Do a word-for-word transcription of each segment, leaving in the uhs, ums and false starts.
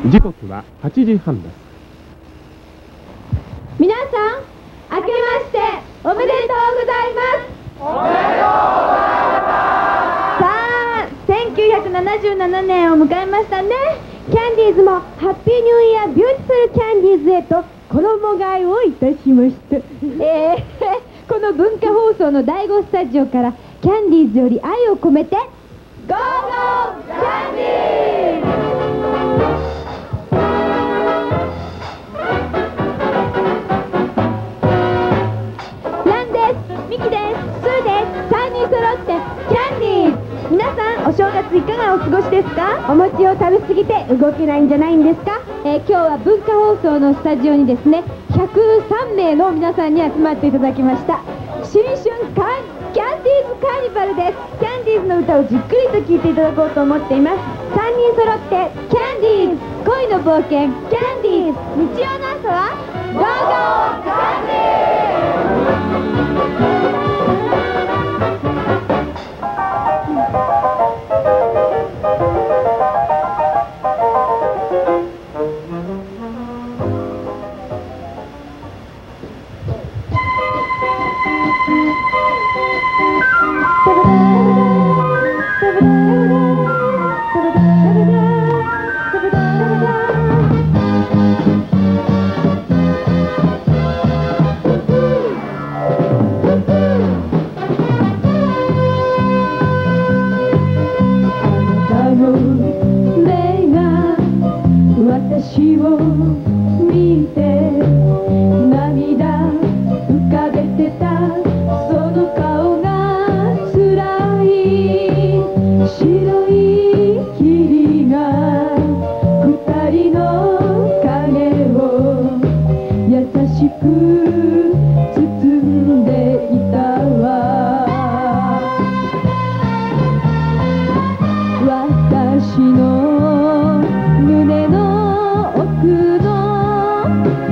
時刻ははちじはんです。 皆さん、明けましておめでとうございます。 おめでとうございます。 さあ、せんきゅうひゃくななじゅうななねんを迎えましたね。キャンディーズもハッピーニューイヤービューティフルキャンディーズへと衣替えをいたしました。えー、この文化放送のだいごスタジオからキャンディーズより愛を込めてゴーゴーキャンディーズ。ミキです、スーです、さんにん揃ってキャンディーズ。皆さん、お正月いかがお過ごしですか？お餅を食べ過ぎて動けないんじゃないんですか？えー、今日は文化放送のスタジオにですね、ひゃくさんめいの皆さんに集まっていただきました。新春カンキャンディーズカーニバルです。キャンディーズの歌をじっくりと聴いていただこうと思っています。さんにん揃ってキャンディーズ、恋の冒険キャンディーズ。日曜の朝はゴーゴーキャンディーズ。私を見て涙浮かべてたその顔が辛い。白い霧が二人の影を優しく包んでいたわ。私の胸の奥の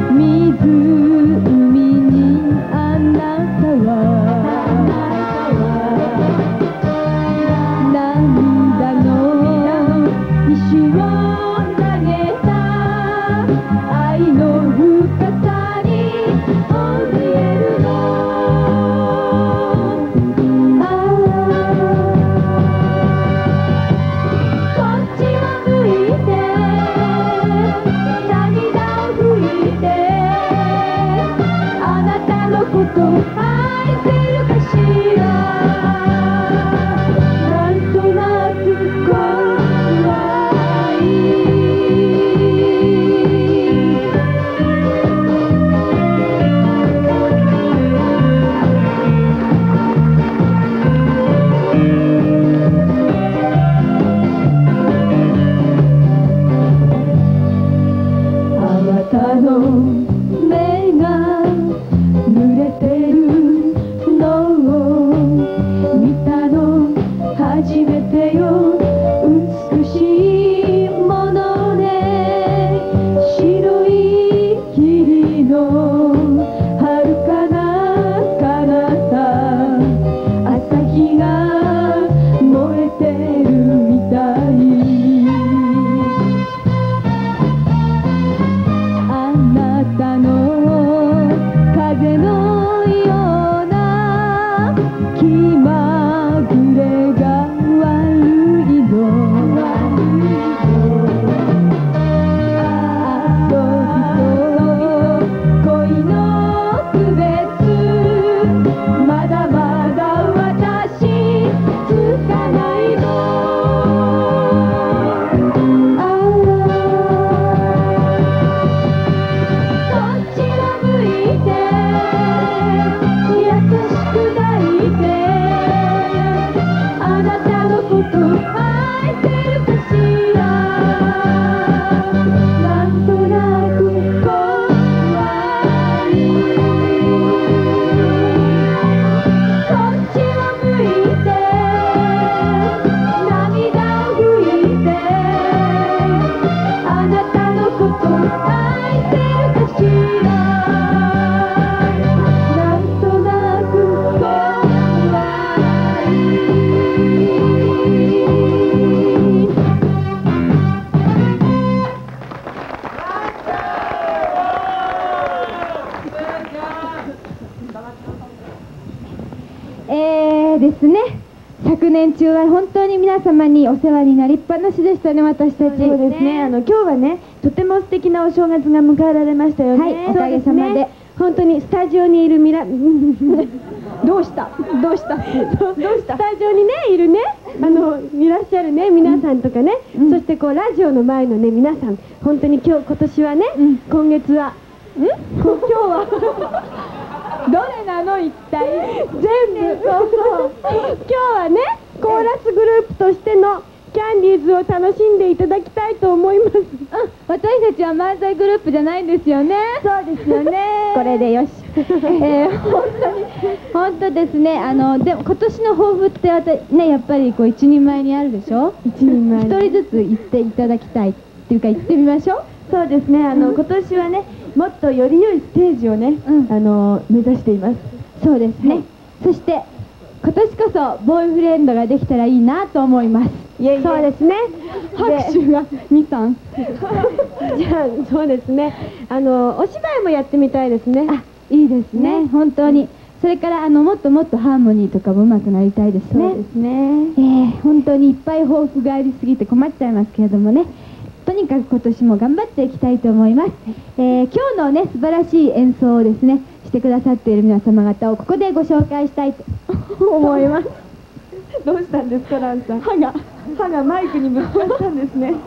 年中は本当に皆様にお世話になりっぱなしでしたね、私たち。 そうですね、あの今日はね、とても素敵なお正月が迎えられましたよね。 はい、おかげさまで。 本当にスタジオにいるみらどうしたどうしたどうしたスタジオにねいるねあのいらっしゃるね皆さんとかね、うん、そしてこうラジオの前のね皆さん、本当に今日今年はね、うん、今月はん今日はどれなの一体全部そうそう今日はねコーラスグループとしてのキャンディーズを楽しんでいただきたいと思います。 私たちは漫才グループじゃないんですよね。 そうですよね。 これでよし。えー、本当に本当ですね。あのでも今年の抱負ってあたね、やっぱりこう一人前にあるでしょ。 一人前。 一人ずつ言っていただきたいっていうか言ってみましょう。 そうですね。あの、うん、今年はねもっとより良いステージをね、うん、あの目指しています。 そうですね。はい、そして今年こそボーイフレンドができたらいいなと思います。 いえいえ、そうですね。 拍手がに、さん。 じゃあそうですね。あのお芝居もやってみたいですね。 あ、いいですね。ね、本当に。それからあのもっともっとハーモニーとかも上手くなりたいですね。 そうですね。 えー、本当にいっぱい抱負がありすぎて困っちゃいますけれどもね。とにかく今年も頑張っていきたいと思います。えー、今日のね素晴らしい演奏をですねしてくださっている皆様方をここでご紹介したいと思います。 どうしたんですか、ランさん。 歯が歯がマイクにぶつかったんですね。 ご紹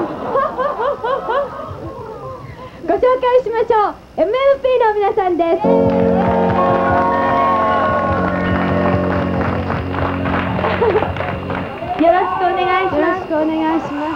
介しましょう。 エムエムピー の皆さんです。 よろしくお願いします。よろしくお願いします。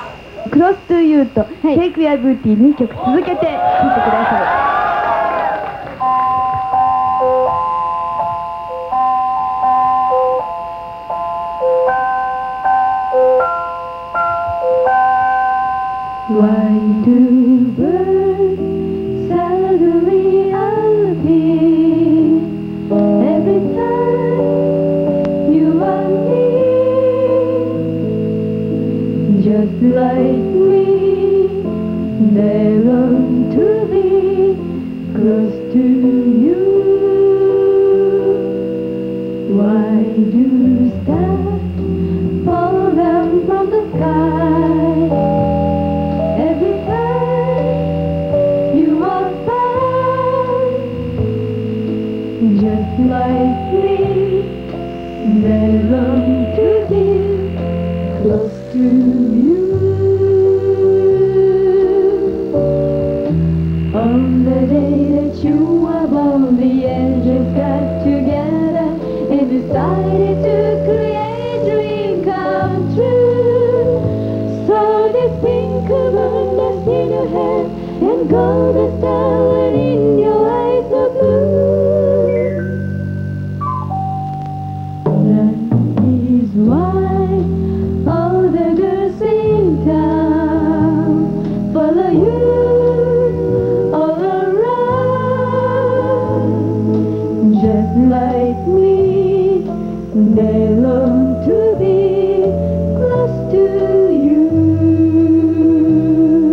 クロストゥーユーとテイクヤブーティーにきょく続けて聴いてください。Why do birds suddenly appear every time you are near? Just like me, they long to be close to you. Why do stars fall down from the sky? Just like me, they long to be close to you. On the day that you were born, the angels got together and decided to create a dream come true. So they sprinkle dust in your hair and golden star in your eyes of blue. Why all the girls in town follow you all around? Just like me, they long to be close to you.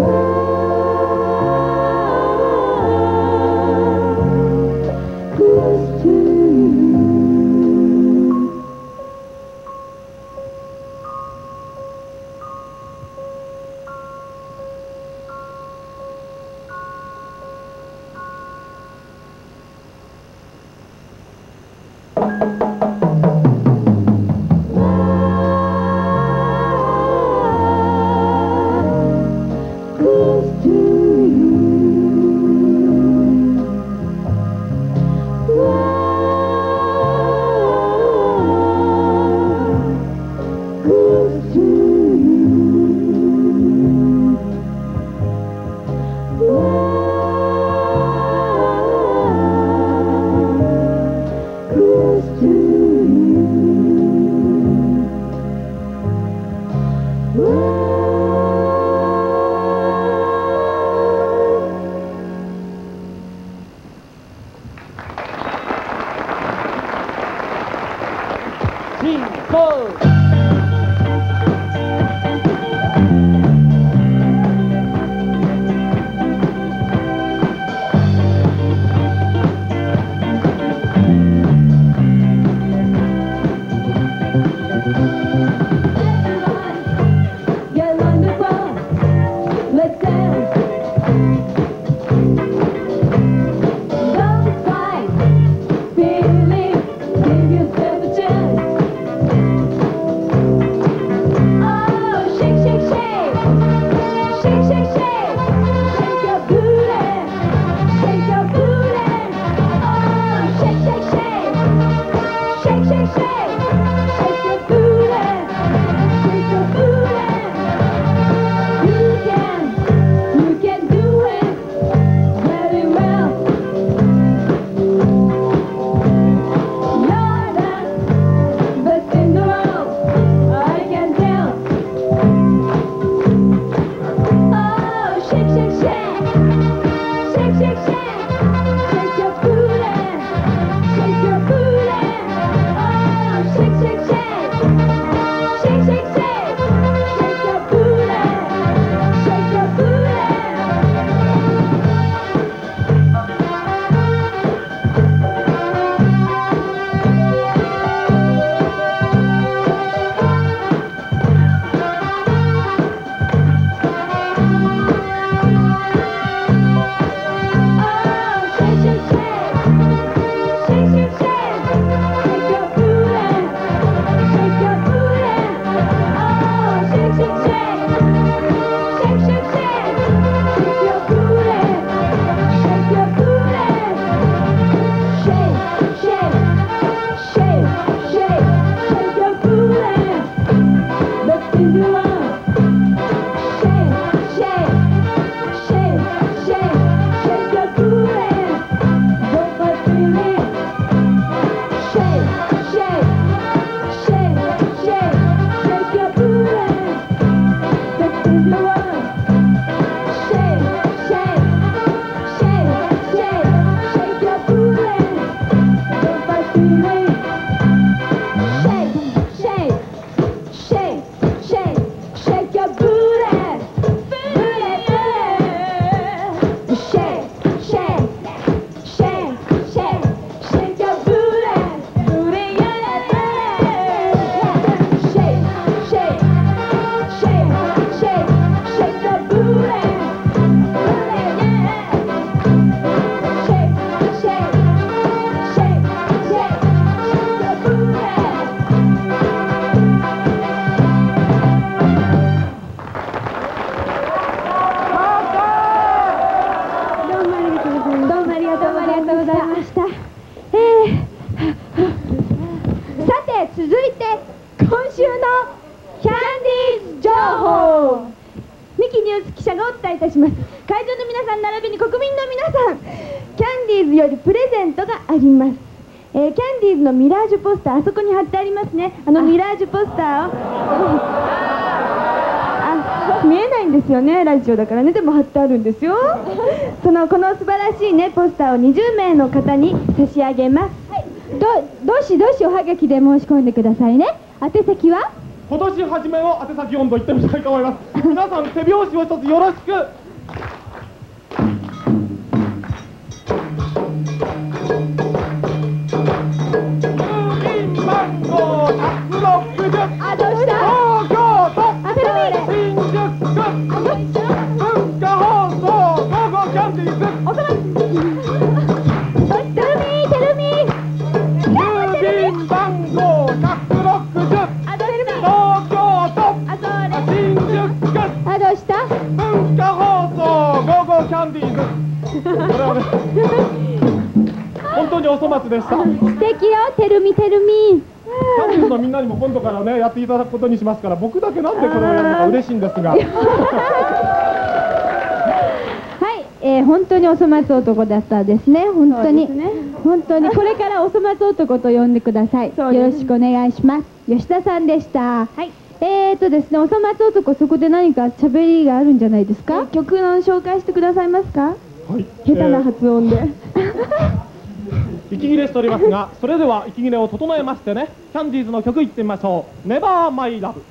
あそこに貼ってありますね。あのミラージュポスターをあ見えないんですよね、ラジオだからね。でも貼ってあるんですよ。そのこの素晴らしいねポスターをにじゅうめいの方に差し上げます。はい、どどしどしおはがきで申し込んでくださいね。宛先は今年初めの宛先温度行ってみたいと思います。皆さん手拍子を一つよろしく。 あ、どうした？ 東京都あ、テルミ新宿区文化放送午後キャンディーズ。 おそらくテルミテルミ郵便番号ひゃくろくじゅう。 あ、どうした？ 東京都あ、それ新宿区あ、どうした？ 文化放送午後キャンディーズ。これはね、本当にお粗末でした。 素敵よ、テルミテルミ。 キャンディーズのみんなにも今度からねやっていただくことにしますから、僕だけなんでこれをやるのか嬉しいんですが。 はい、えー、本当にお粗末男だったですね。本当に、ね、本当にこれからお粗末男と呼んでください。よろしくお願いします。吉田さんでした。はい。えーとですね、お粗末男、そこで何か喋りがあるんじゃないですか。曲の紹介してくださいますか。はい。下手な発音で。 息切れしておりますが、それでは息切れを整えましてね、キャンディーズの曲いってみましょう。ネバーマイラブ。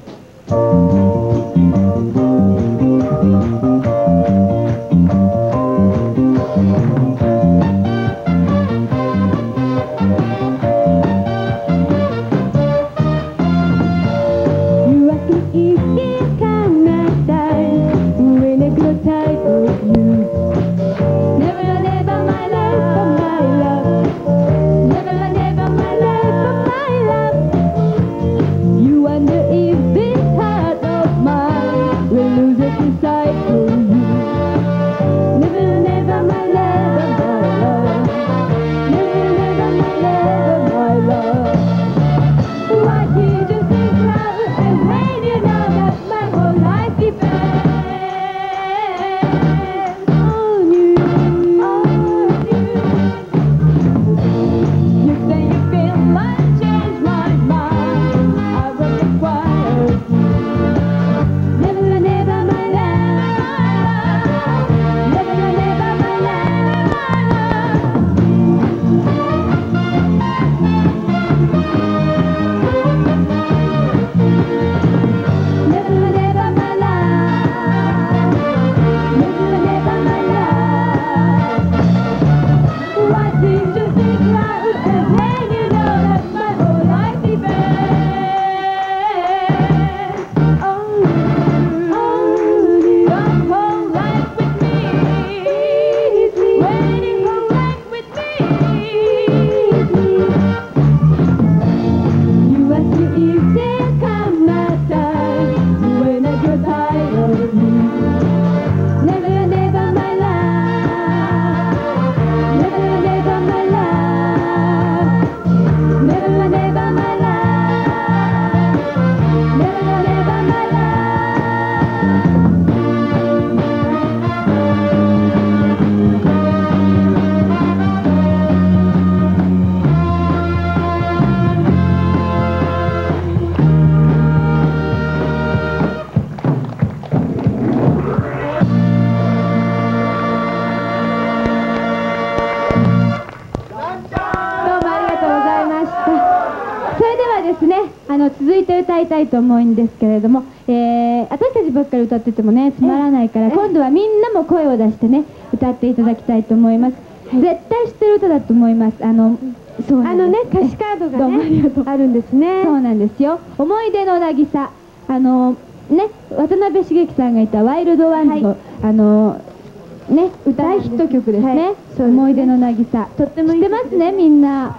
続いて歌いたいと思うんですけれども、えー、私たちばっかり歌っててもねつまらないから、今度はみんなも声を出してね歌っていただきたいと思います。はい、絶対知ってる歌だと思います。あの、そうあのね歌詞カードがねあるんですね。そうなんですよ。思い出の渚、あのね渡辺茂樹さんがいたワイルドワンズの、はい、あのね大ヒット曲ですね。はい、思い出の渚、とっても知ってますねみんな。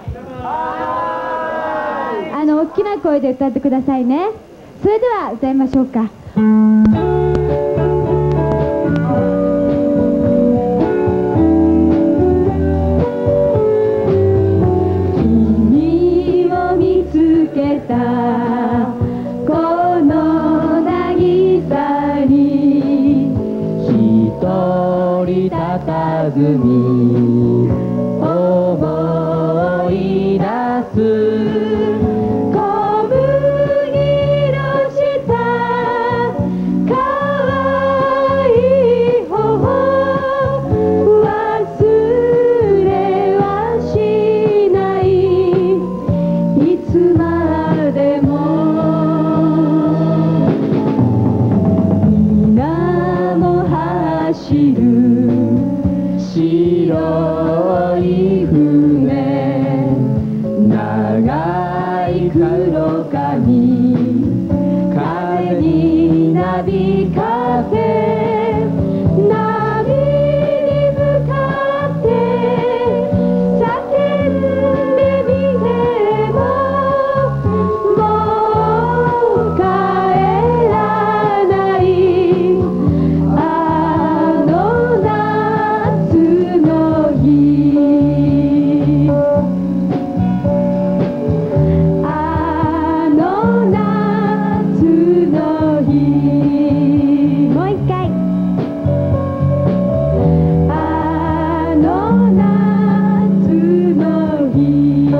あの大きな声で歌ってくださいね。それでは歌いましょうか。君を見つけたこの渚に一人佇み思い出すいつまでもび風波に向かって叫んでみてももう帰らないあの夏の日あの夏の日もう一回あの夏の日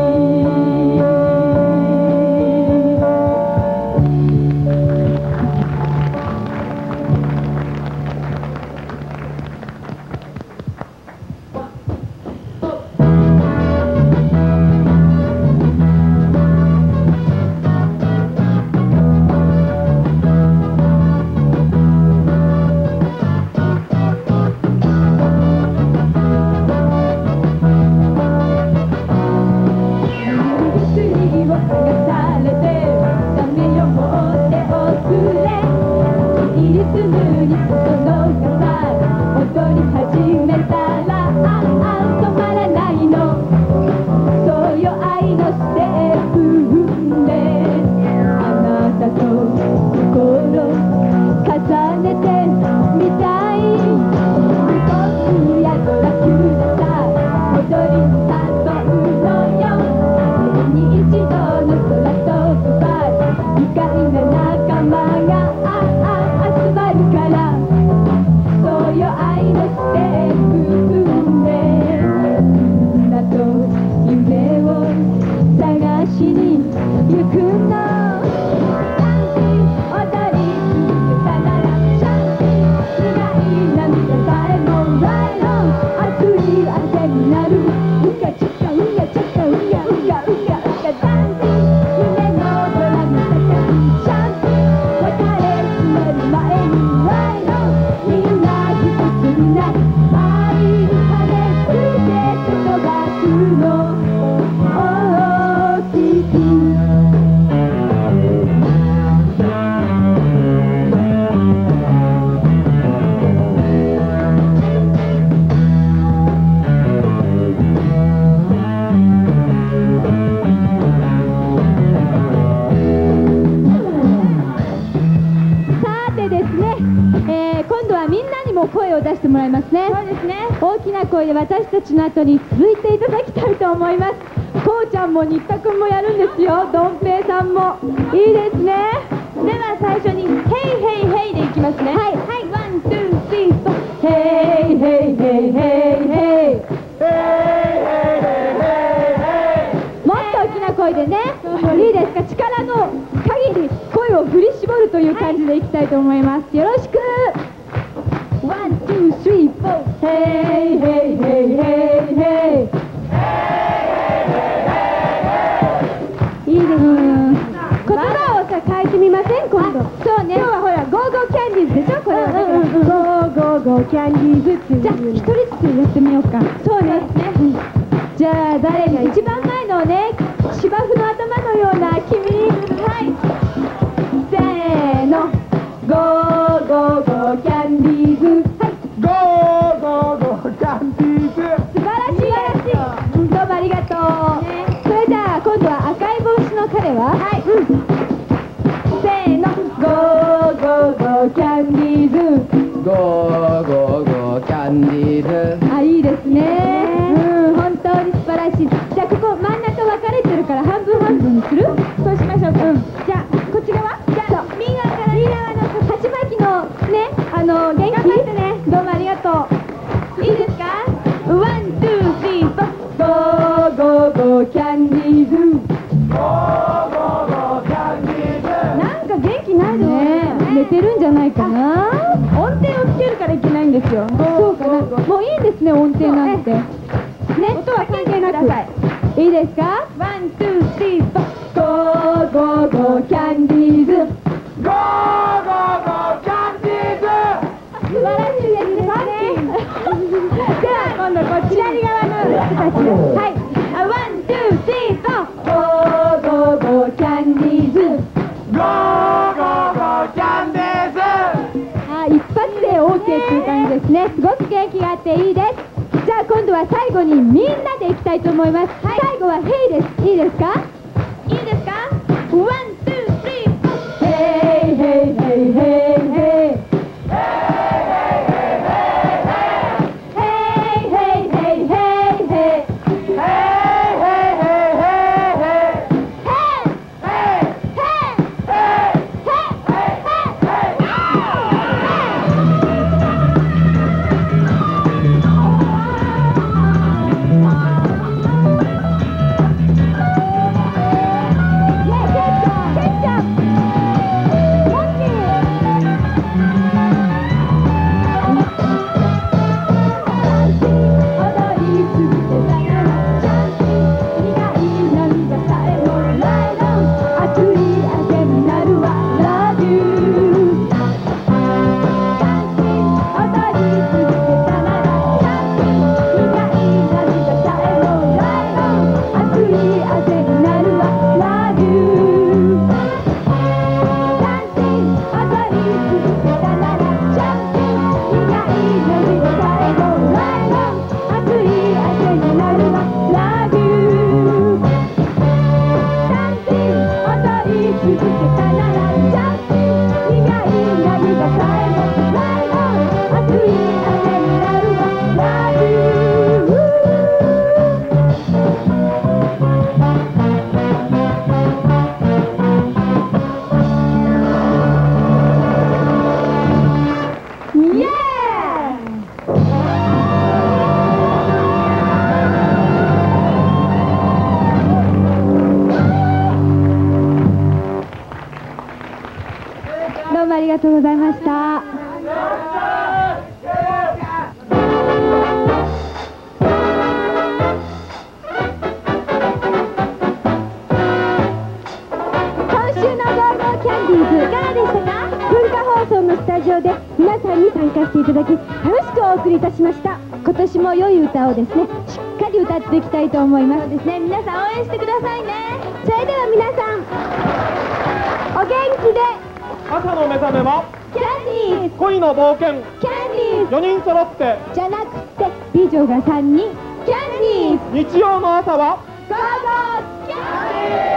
薬を剥がされてダメよもっておくれリズムにその傘踊り始めたらああ止まらないのそうよ愛のステップ踏んであなたと心重ねてみたい僕やドラキュラさ踊り誘うのよ年に一度の空飛ぶバス愉快な仲間がああ集まるからそうよ愛のステップ踏んでみんなと夢を探しに行くの踊り続けたならシャンティ苦い涙さえもライロン熱い汗になるうかちかうやちゃかうやうやうやうやダンス夢のドラム叫ぶシャンティ別れ告げる前にライロンみんな一つになり愛羽ついて飛ばすの大きくさてですね、えー今度はみんなにも声を出してもらいますね。そうですね。大きな声で私たちの後に続いていただきたいと思います。こうちゃんも新田くんもやるんですよ。どんぺいさんもいいですね。では最初にヘイヘイヘイでいきますね。はいはいワンツースリーフォーヘイヘイヘイヘイヘイもっと大きな声でね。いいですか。力の限り声を振り絞るという感じでいきたいと思います。よろしく。ワンツースリーフォーヘイヘイヘイヘイヘイいいですね。言葉をさ変えてみません今度。そうね。今日はほらゴーゴーキャンディーズでしょこれは。ゴーゴーゴーキャンディーズっていう。じゃあ一人ずつやってみようか。そうですね。じゃあ誰が一番前のね芝生の頭のような君。はいせーのゴーゴーゴーキャンディーズ。はいゴーゴーゴーキャンディーズ素晴らしい素晴らしい。どうもありがとう、ね、それじゃあ今度は赤い帽子の彼ははい、うん、せーのゴーゴーゴーキャンディーズゴーゴーゴーキャンディーズあいいですね。うん本当に素晴らしい。じゃあここ真ん中分かれてるから半分半分にする。そうしましょうか、うん、じゃあこっち側じゃあ右側から右側の鉢巻きのねあの元気頑張ってね。どうもありがとう。いいですか。ワンツースリーフォーゴーゴーゴーキャンディーズゴーゴーゴーキャンディーズなんか元気ないね。寝てるんじゃないかな。音程をつけるからいけないんですよ。そうかな。もういいんですね音程なんてね。音は関係なくいいですか。ワンツースリーフォーゴーゴーゴーキャンディーズゴーゴーゴーキャンディーズ素晴らしいですね。では今度こっち左側の人たちです。はいワンツースリーフォーゴーゴーゴーキャンディーズゴーゴーゴーキャンディーズね、すごく元気があっていいです。じゃあ今度は最後にみんなでいきたいと思います。はい、最後はヘイです。いいですか？いいですか？ワン、ツー、スリー、フォー。ヘイヘイヘイヘイヘイ。どうもありがとうございました。今週のゴーゴーキャンディーズいかがでしたか？文化放送のスタジオで皆さんに参加していただき楽しくお送りいたしました。今年も良い歌をですねしっかり歌っていきたいと思います。そうですね、皆さん応援してくださいね。それでは皆さんお元気で。 朝の目覚めはキャンディーズ、 恋の冒険。 キャンディーズよにん揃ってじゃなくて美女がさんにん、キャンディーズ。 日曜の朝はゴーゴーキャンディーズ。